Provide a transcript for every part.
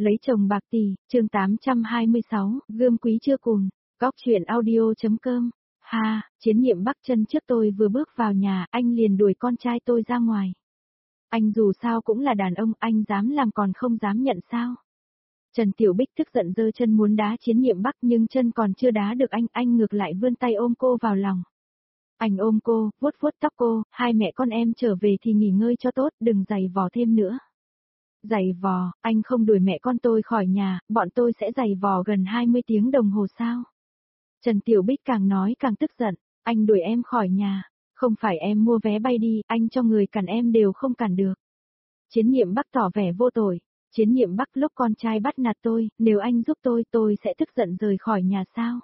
Lấy chồng bạc tỷ, chương 826, gươm quý chưa cùn, góc chuyện audio.com. Ha, Chiến Nhiệm Bắc chân trước tôi vừa bước vào nhà, anh liền đuổi con trai tôi ra ngoài. Anh dù sao cũng là đàn ông, anh dám làm còn không dám nhận sao? Trần Tiểu Bích tức giận giơ chân muốn đá Chiến Nhiệm Bắc nhưng chân còn chưa đá được anh ngược lại vươn tay ôm cô vào lòng. Anh ôm cô, vuốt vuốt tóc cô, hai mẹ con em trở về thì nghỉ ngơi cho tốt, đừng giày vò thêm nữa. Giày vò, anh không đuổi mẹ con tôi khỏi nhà, bọn tôi sẽ giày vò gần 20 tiếng đồng hồ sao? Trần Tiểu Bích càng nói càng tức giận, anh đuổi em khỏi nhà, không phải em mua vé bay đi, anh cho người cản em đều không cản được. Chiến Nhiệm Bắc tỏ vẻ vô tội, Chiến Nhiệm Bắc lúc con trai bắt nạt tôi, nếu anh giúp tôi sẽ tức giận rời khỏi nhà sao?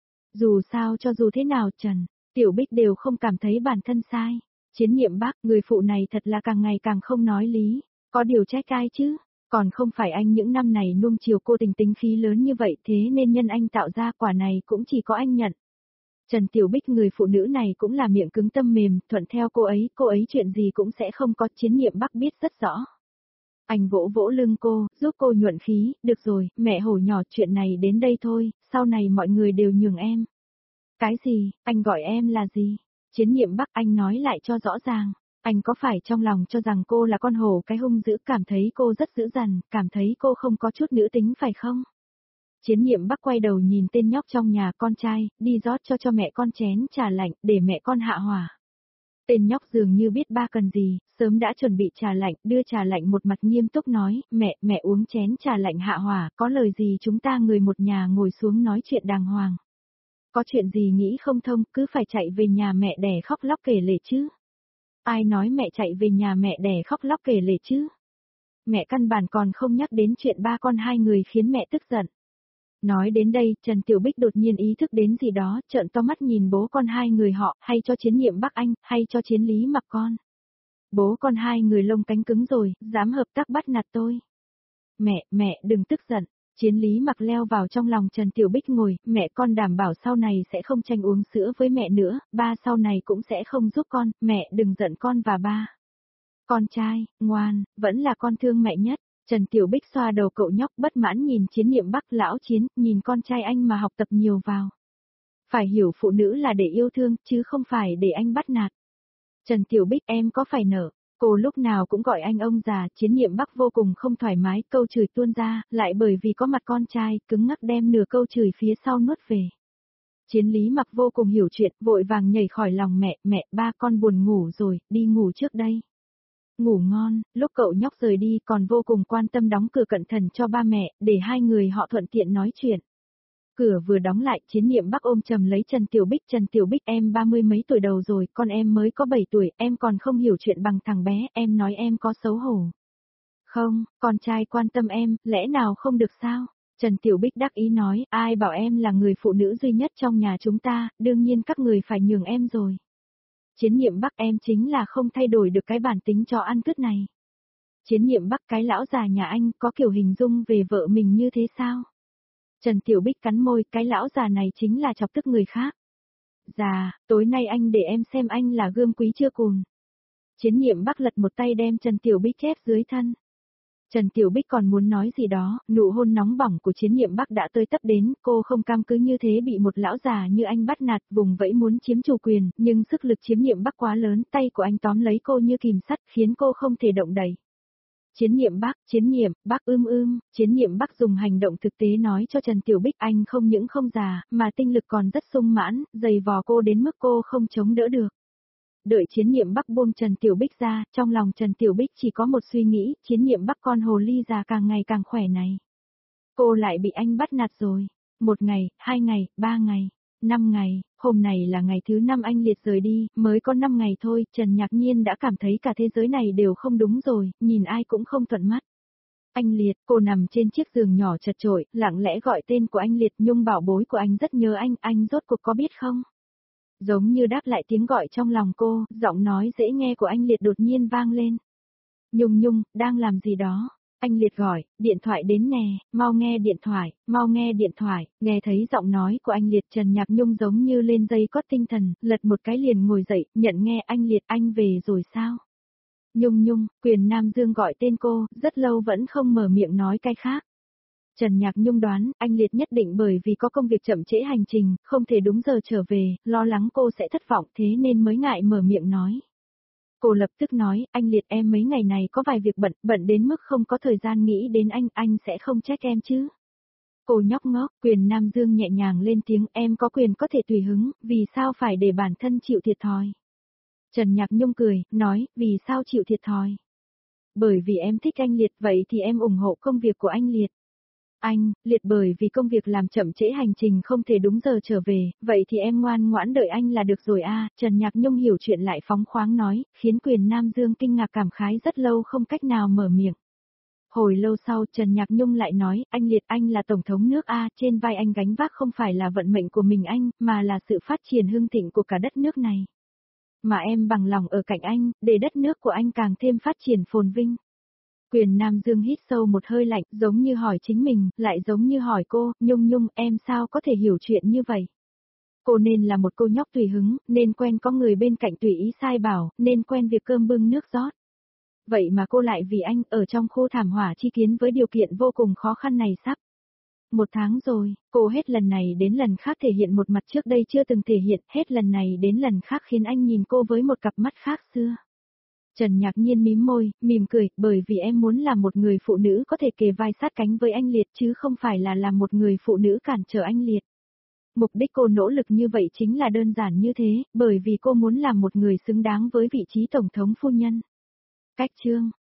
Dù sao cho dù thế nào Trần Tiểu Bích đều không cảm thấy bản thân sai. Chiến Nhiệm Bắc, người phụ này thật là càng ngày càng không nói lý. Có điều trách ai chứ, còn không phải anh những năm này nuông chiều cô tình tính khí lớn như vậy thế nên nhân anh tạo ra quả này cũng chỉ có anh nhận. Trần Tiểu Bích người phụ nữ này cũng là miệng cứng tâm mềm, thuận theo cô ấy chuyện gì cũng sẽ không có. Chiến Nhiệm Bắc biết rất rõ. Anh vỗ vỗ lưng cô, giúp cô nhuận khí, được rồi, mẹ hổ nhỏ chuyện này đến đây thôi, sau này mọi người đều nhường em. Cái gì, anh gọi em là gì? Chiến Nhiệm Bắc anh nói lại cho rõ ràng. Anh có phải trong lòng cho rằng cô là con hổ cái hung dữ, cảm thấy cô rất dữ dằn, cảm thấy cô không có chút nữ tính phải không? Chiến Nhiệm Bắc quay đầu nhìn tên nhóc trong nhà, con trai, đi rót cho mẹ con chén trà lạnh, để mẹ con hạ hỏa. Tên nhóc dường như biết ba cần gì, sớm đã chuẩn bị trà lạnh, đưa trà lạnh một mặt nghiêm túc nói, mẹ uống chén trà lạnh hạ hỏa, có lời gì chúng ta người một nhà ngồi xuống nói chuyện đàng hoàng. Có chuyện gì nghĩ không thông, cứ phải chạy về nhà mẹ đẻ khóc lóc kể lể chứ. Ai nói mẹ chạy về nhà mẹ đẻ khóc lóc kể lể chứ? Mẹ căn bản còn không nhắc đến chuyện ba con hai người khiến mẹ tức giận. Nói đến đây, Trần Tiểu Bích đột nhiên ý thức đến gì đó, trợn to mắt nhìn bố con hai người họ, hay cho Chiến Nhiệm Bắc anh, hay cho Chiến Lý Mặc con. Bố con hai người lông cánh cứng rồi, dám hợp tác bắt nạt tôi. Mẹ đừng tức giận. Chiến Lý Mặc leo vào trong lòng Trần Tiểu Bích ngồi, mẹ con đảm bảo sau này sẽ không tranh uống sữa với mẹ nữa, ba sau này cũng sẽ không giúp con, mẹ đừng giận con và ba. Con trai, ngoan, vẫn là con thương mẹ nhất. Trần Tiểu Bích xoa đầu cậu nhóc bất mãn nhìn Chiến Nhiệm Bắc, lão Chiến, nhìn con trai anh mà học tập nhiều vào. Phải hiểu phụ nữ là để yêu thương, chứ không phải để anh bắt nạt. Trần Tiểu Bích em có phải nở? Cô lúc nào cũng gọi anh ông già. Chiến Nhiệm Bắc vô cùng không thoải mái, câu chửi tuôn ra, lại bởi vì có mặt con trai, cứng ngắc đem nửa câu chửi phía sau nuốt về. Chiến Lý Mặc vô cùng hiểu chuyện, vội vàng nhảy khỏi lòng mẹ, ba con buồn ngủ rồi, đi ngủ trước đây. Ngủ ngon, lúc cậu nhóc rời đi còn vô cùng quan tâm đóng cửa cẩn thận cho ba mẹ, để hai người họ thuận tiện nói chuyện. Cửa vừa đóng lại, Chiến Nhiệm Bắc ôm chầm lấy Trần Tiểu Bích em 30 mấy tuổi đầu rồi, con em mới có 7 tuổi, em còn không hiểu chuyện bằng thằng bé, em nói em có xấu hổ. Không, con trai quan tâm em, lẽ nào không được sao? Trần Tiểu Bích đắc ý nói, ai bảo em là người phụ nữ duy nhất trong nhà chúng ta, đương nhiên các người phải nhường em rồi. Chiến Nhiệm Bắc em chính là không thay đổi được cái bản tính cho ăn cứt này. Chiến Nhiệm Bắc cái lão già nhà anh có kiểu hình dung về vợ mình như thế sao? Trần Tiểu Bích cắn môi, cái lão già này chính là chọc tức người khác. Già, tối nay anh để em xem anh là gươm quý chưa cùn. Chiến Nhiệm Bắc lật một tay đem Trần Tiểu Bích ép dưới thân. Trần Tiểu Bích còn muốn nói gì đó, nụ hôn nóng bỏng của Chiến Nhiệm Bắc đã tới tấp đến, cô không cam cứ như thế bị một lão già như anh bắt nạt, vùng vẫy muốn chiếm chủ quyền, nhưng sức lực Chiến Nhiệm Bắc quá lớn, tay của anh tóm lấy cô như kìm sắt, khiến cô không thể động đậy. Chiến Nhiệm Bắc, Chiến Nhiệm Bắc Chiến Nhiệm Bắc dùng hành động thực tế nói cho Trần Tiểu Bích anh không những không già, mà tinh lực còn rất sung mãn, giày vò cô đến mức cô không chống đỡ được. Đợi Chiến Nhiệm Bắc buông Trần Tiểu Bích ra, trong lòng Trần Tiểu Bích chỉ có một suy nghĩ, Chiến Nhiệm Bắc con hồ ly già càng ngày càng khỏe này. Cô lại bị anh bắt nạt rồi. 1 ngày, 2 ngày, 3 ngày, 5 ngày, hôm này là ngày thứ 5 anh Liệt rời đi, mới có 5 ngày thôi, Trần Nhạc Nhiên đã cảm thấy cả thế giới này đều không đúng rồi, nhìn ai cũng không thuận mắt. Anh Liệt, cô nằm trên chiếc giường nhỏ chật chội, lặng lẽ gọi tên của anh Liệt, Nhung bảo bối của anh rất nhớ anh rốt cuộc có biết không? Giống như đáp lại tiếng gọi trong lòng cô, giọng nói dễ nghe của anh Liệt đột nhiên vang lên. Nhung, đang làm gì đó? Anh Liệt gọi, điện thoại đến nè, mau nghe điện thoại, nghe thấy giọng nói của anh Liệt Trần Nhạc Nhung giống như lên dây cót tinh thần, lật một cái liền ngồi dậy, nhận nghe anh Liệt anh về rồi sao? Nhung, Quyền Nam Dương gọi tên cô, rất lâu vẫn không mở miệng nói cái khác. Trần Nhạc Nhung đoán, anh Liệt nhất định bởi vì có công việc chậm trễ hành trình, không thể đúng giờ trở về, lo lắng cô sẽ thất vọng thế nên mới ngại mở miệng nói. Cô lập tức nói, anh Liệt em mấy ngày này có vài việc bận đến mức không có thời gian nghĩ đến anh sẽ không trách em chứ. Cô nhóc ngốc, Quyền Nam Dương nhẹ nhàng lên tiếng em có quyền có thể tùy hứng, vì sao phải để bản thân chịu thiệt thòi. Trần Nhạc Nhung cười, nói, vì sao chịu thiệt thòi. Bởi vì em thích anh Liệt vậy thì em ủng hộ công việc của anh Liệt. Anh, Liệt bởi vì công việc làm chậm trễ hành trình không thể đúng giờ trở về, vậy thì em ngoan ngoãn đợi anh là được rồi a. Trần Nhạc Nhung hiểu chuyện lại phóng khoáng nói, khiến Quyền Nam Dương kinh ngạc cảm khái rất lâu không cách nào mở miệng. Hồi lâu sau Trần Nhạc Nhung lại nói, anh Liệt anh là Tổng thống nước A, trên vai anh gánh vác không phải là vận mệnh của mình anh, mà là sự phát triển hưng thịnh của cả đất nước này. Mà em bằng lòng ở cạnh anh, để đất nước của anh càng thêm phát triển phồn vinh. Quyền Nam Dương hít sâu một hơi lạnh, giống như hỏi chính mình, lại giống như hỏi cô, Nhung em sao có thể hiểu chuyện như vậy? Cô nên là một cô nhóc tùy hứng, nên quen có người bên cạnh tùy ý sai bảo, nên quen việc cơm bưng nước rót. Vậy mà cô lại vì anh ở trong khu thảm họa chi kiến với điều kiện vô cùng khó khăn này sắp. 1 tháng rồi, cô hết lần này đến lần khác thể hiện một mặt trước đây chưa từng thể hiện, hết lần này đến lần khác khiến anh nhìn cô với một cặp mắt khác xưa. Trần Nhạc Nhiên mím môi, mỉm cười, bởi vì em muốn là một người phụ nữ có thể kề vai sát cánh với anh Liệt chứ không phải là làm một người phụ nữ cản trở anh Liệt. Mục đích cô nỗ lực như vậy chính là đơn giản như thế, bởi vì cô muốn làm một người xứng đáng với vị trí Tổng thống phu nhân. Cách chương